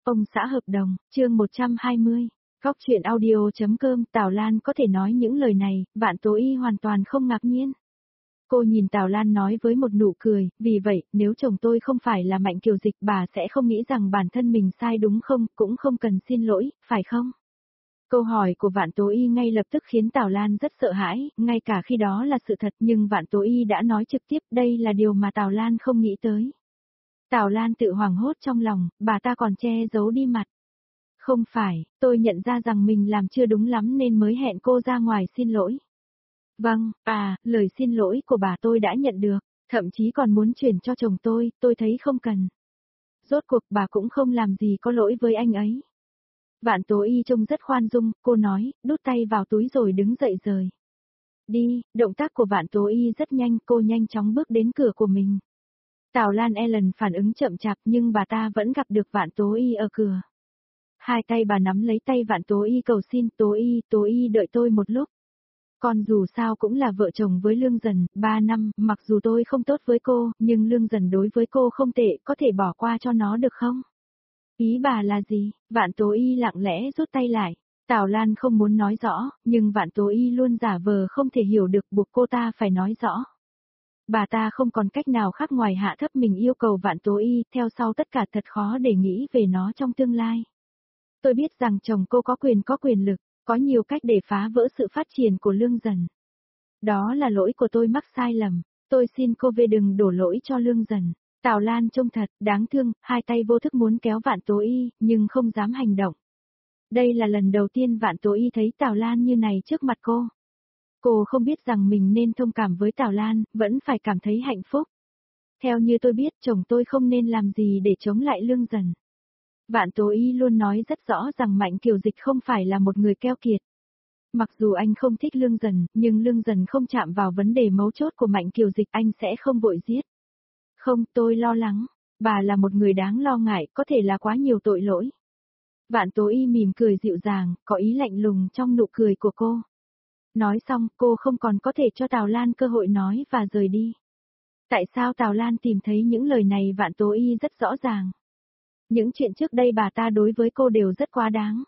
Ông xã hợp đồng, chương 120. Góc chuyện audio.com. Tào Lan có thể nói những lời này, Vạn Tố Y hoàn toàn không ngạc nhiên. Cô nhìn Tào Lan nói với một nụ cười, vì vậy, nếu chồng tôi không phải là Mạnh Kiều Dịch bà sẽ không nghĩ rằng bản thân mình sai đúng không, cũng không cần xin lỗi, phải không? Câu hỏi của Vạn Tố Y ngay lập tức khiến Tào Lan rất sợ hãi, ngay cả khi đó là sự thật nhưng Vạn Tố Y đã nói trực tiếp, đây là điều mà Tào Lan không nghĩ tới. Tào Lan tự hoảng hốt trong lòng, bà ta còn che giấu đi mặt. Không phải, tôi nhận ra rằng mình làm chưa đúng lắm nên mới hẹn cô ra ngoài xin lỗi. Vâng, lời xin lỗi của bà tôi đã nhận được, thậm chí còn muốn chuyển cho chồng tôi thấy không cần. Rốt cuộc bà cũng không làm gì có lỗi với anh ấy. Vạn Tố Y trông rất khoan dung, cô nói, đút tay vào túi rồi đứng dậy rời. Đi, động tác của Vạn Tố Y rất nhanh, cô nhanh chóng bước đến cửa của mình. Tào Lan Ellen phản ứng chậm chạp nhưng bà ta vẫn gặp được Vạn Tố Y ở cửa. Hai tay bà nắm lấy tay Vạn Tố Y cầu xin, Tố Y đợi tôi một lúc. Con dù sao cũng là vợ chồng với Lương Dần, 3 năm, mặc dù tôi không tốt với cô, nhưng Lương Dần đối với cô không tệ, có thể bỏ qua cho nó được không? Ý bà là gì? Vạn Tố Y lặng lẽ rút tay lại. Tào Lan không muốn nói rõ, nhưng Vạn Tố Y luôn giả vờ không thể hiểu được buộc cô ta phải nói rõ. Bà ta không còn cách nào khác ngoài hạ thấp mình yêu cầu Vạn Tố Y, theo sau tất cả thật khó để nghĩ về nó trong tương lai. Tôi biết rằng chồng cô có quyền lực, có nhiều cách để phá vỡ sự phát triển của Lương Dần. Đó là lỗi của tôi mắc sai lầm, tôi xin cô về đừng đổ lỗi cho Lương Dần. Tào Lan trông thật đáng thương, hai tay vô thức muốn kéo Vạn Tố Y, nhưng không dám hành động. Đây là lần đầu tiên Vạn Tố Y thấy Tào Lan như này trước mặt cô. Cô không biết rằng mình nên thông cảm với Tào Lan, vẫn phải cảm thấy hạnh phúc. Theo như tôi biết, chồng tôi không nên làm gì để chống lại Lương Dần. Vạn Tố Y luôn nói rất rõ rằng Mạnh Kiều Dịch không phải là một người keo kiệt. Mặc dù anh không thích Lương Dần, nhưng Lương Dần không chạm vào vấn đề mấu chốt của Mạnh Kiều Dịch, anh sẽ không vội giết. Không, tôi lo lắng. Bà là một người đáng lo ngại, có thể là quá nhiều tội lỗi. Vạn Tố Y mỉm cười dịu dàng, có ý lạnh lùng trong nụ cười của cô. Nói xong, cô không còn có thể cho Tào Lan cơ hội nói và rời đi. Tại sao Tào Lan tìm thấy những lời này Vạn Tố Y rất rõ ràng. Những chuyện trước đây bà ta đối với cô đều rất quá đáng.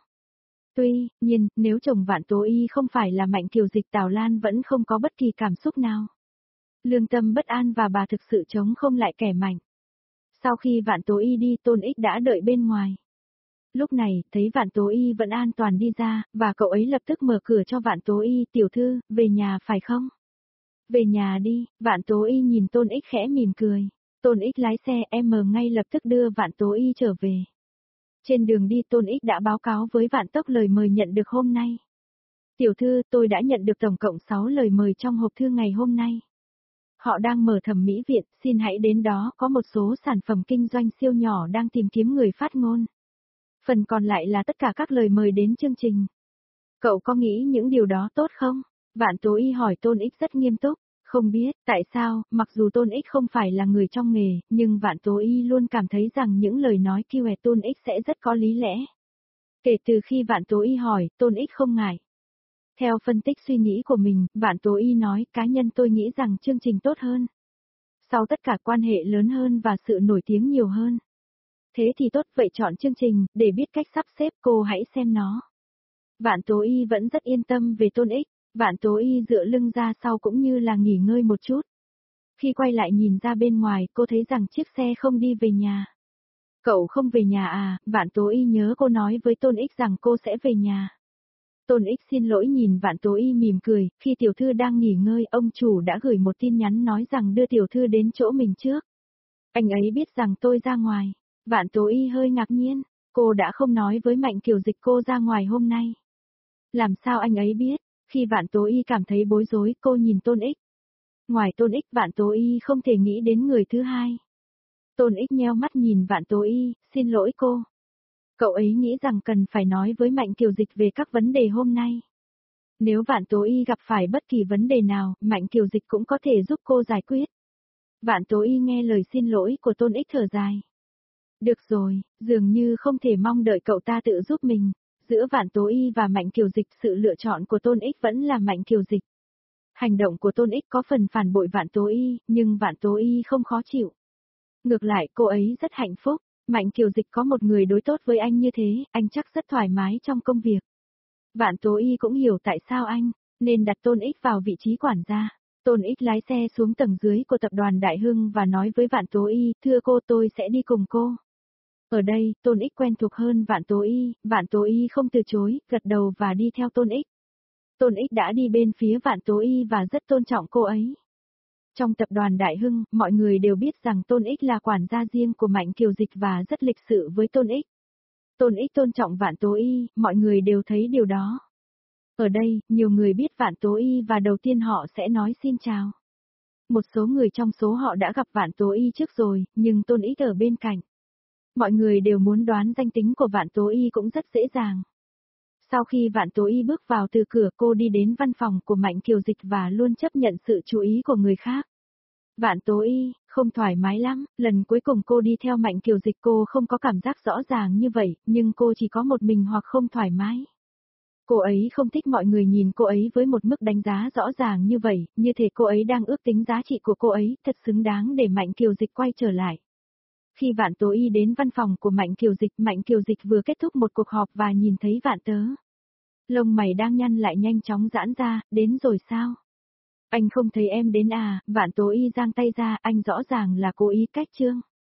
Tuy nhiên, nếu chồng Vạn Tố Y không phải là Mạnh Kiều Dịch, Tào Lan vẫn không có bất kỳ cảm xúc nào. Lương tâm bất an và bà thực sự chống không lại kẻ mạnh. Sau khi Vạn Tố Y đi, Tôn Ích đã đợi bên ngoài. Lúc này, thấy Vạn Tố Y vẫn an toàn đi ra, và cậu ấy lập tức mở cửa cho Vạn Tố Y, tiểu thư, về nhà phải không? Về nhà đi, Vạn Tố Y nhìn Tôn Ích khẽ mỉm cười. Tôn Ích lái xe, ngay lập tức đưa Vạn Tố Y trở về. Trên đường đi Tôn Ích đã báo cáo với Vạn Tốc lời mời nhận được hôm nay. Tiểu thư, tôi đã nhận được tổng cộng 6 lời mời trong hộp thư ngày hôm nay. Họ đang mở thẩm mỹ viện, xin hãy đến đó, có một số sản phẩm kinh doanh siêu nhỏ đang tìm kiếm người phát ngôn. Phần còn lại là tất cả các lời mời đến chương trình. Cậu có nghĩ những điều đó tốt không? Vạn Tố Y hỏi Tôn Ích rất nghiêm túc. Không biết, tại sao, mặc dù Tôn Ích không phải là người trong nghề, nhưng Vạn Tố Y luôn cảm thấy rằng những lời nói kiêu hèt Tôn Ích sẽ rất có lý lẽ. Kể từ khi Vạn Tố Y hỏi, Tôn Ích không ngại. Theo phân tích suy nghĩ của mình, Vạn Tố Y nói, cá nhân tôi nghĩ rằng chương trình tốt hơn. Sau tất cả quan hệ lớn hơn và sự nổi tiếng nhiều hơn. Thế thì tốt, vậy chọn chương trình, để biết cách sắp xếp, cô hãy xem nó. Vạn Tố Y vẫn rất yên tâm về Tôn Ích. Vạn Tố Y dựa lưng ra sau cũng như là nghỉ ngơi một chút. Khi quay lại nhìn ra bên ngoài, cô thấy rằng chiếc xe không đi về nhà. Cậu không về nhà à? Vạn Tố Y nhớ cô nói với Tôn Ích rằng cô sẽ về nhà. Tôn Ích xin lỗi nhìn Vạn Tố Y mỉm cười, khi tiểu thư đang nghỉ ngơi, ông chủ đã gửi một tin nhắn nói rằng đưa tiểu thư đến chỗ mình trước. Anh ấy biết rằng tôi ra ngoài. Vạn Tố Y hơi ngạc nhiên, cô đã không nói với Mạnh Kiều Dịch cô ra ngoài hôm nay. Làm sao anh ấy biết? Khi Vạn Tố Y cảm thấy bối rối, cô nhìn Tôn Ích. Ngoài Tôn Ích, Vạn Tố Y không thể nghĩ đến người thứ hai. Tôn Ích nheo mắt nhìn Vạn Tố Y, xin lỗi cô. Cậu ấy nghĩ rằng cần phải nói với Mạnh Kiều Dịch về các vấn đề hôm nay. Nếu Vạn Tố Y gặp phải bất kỳ vấn đề nào, Mạnh Kiều Dịch cũng có thể giúp cô giải quyết. Vạn Tố Y nghe lời xin lỗi của Tôn Ích thở dài. Được rồi, dường như không thể mong đợi cậu ta tự giúp mình. Giữa Vạn Tố Y và Mạnh Kiều Dịch, sự lựa chọn của Tôn Ích vẫn là Mạnh Kiều Dịch. Hành động của Tôn Ích có phần phản bội Vạn Tố Y, nhưng Vạn Tố Y không khó chịu. Ngược lại, cô ấy rất hạnh phúc. Mạnh Kiều Dịch có một người đối tốt với anh như thế, anh chắc rất thoải mái trong công việc. Vạn Tố Y cũng hiểu tại sao anh nên đặt Tôn Ích vào vị trí quản gia. Tôn Ích lái xe xuống tầng dưới của tập đoàn Đại Hưng và nói với Vạn Tố Y, thưa cô tôi sẽ đi cùng cô. Ở đây, Tôn Ích quen thuộc hơn Vạn Tố Y không từ chối, gật đầu và đi theo Tôn Ích. Tôn Ích đã đi bên phía Vạn Tố Y và rất tôn trọng cô ấy. Trong tập đoàn Đại Hưng, mọi người đều biết rằng Tôn Ích là quản gia riêng của Mạnh Kiều Dịch và rất lịch sự với Tôn Ích. Tôn Ích tôn trọng Vạn Tố Y, mọi người đều thấy điều đó. Ở đây, nhiều người biết Vạn Tố Y và đầu tiên họ sẽ nói xin chào. Một số người trong số họ đã gặp Vạn Tố Y trước rồi, nhưng Tôn Ích ở bên cạnh. Mọi người đều muốn đoán danh tính của Vạn Tố Y cũng rất dễ dàng. Sau khi Vạn Tố Y bước vào từ cửa, cô đi đến văn phòng của Mạnh Kiều Dịch và luôn chấp nhận sự chú ý của người khác. Vạn Tố Y, không thoải mái lắm, lần cuối cùng cô đi theo Mạnh Kiều Dịch cô không có cảm giác rõ ràng như vậy, nhưng cô chỉ có một mình hoặc không thoải mái. Cô ấy không thích mọi người nhìn cô ấy với một mức đánh giá rõ ràng như vậy, như thể cô ấy đang ước tính giá trị của cô ấy, thật xứng đáng để Mạnh Kiều Dịch quay trở lại. Khi Vạn Tố Y đến văn phòng của Mạnh Kiều Dịch vừa kết thúc một cuộc họp và nhìn thấy Vạn Tớ. Lông mày đang nhăn lại nhanh chóng giãn ra, đến rồi sao? Anh không thấy em đến à? Vạn Tố Y giang tay ra, anh rõ ràng là cố ý cách Trương.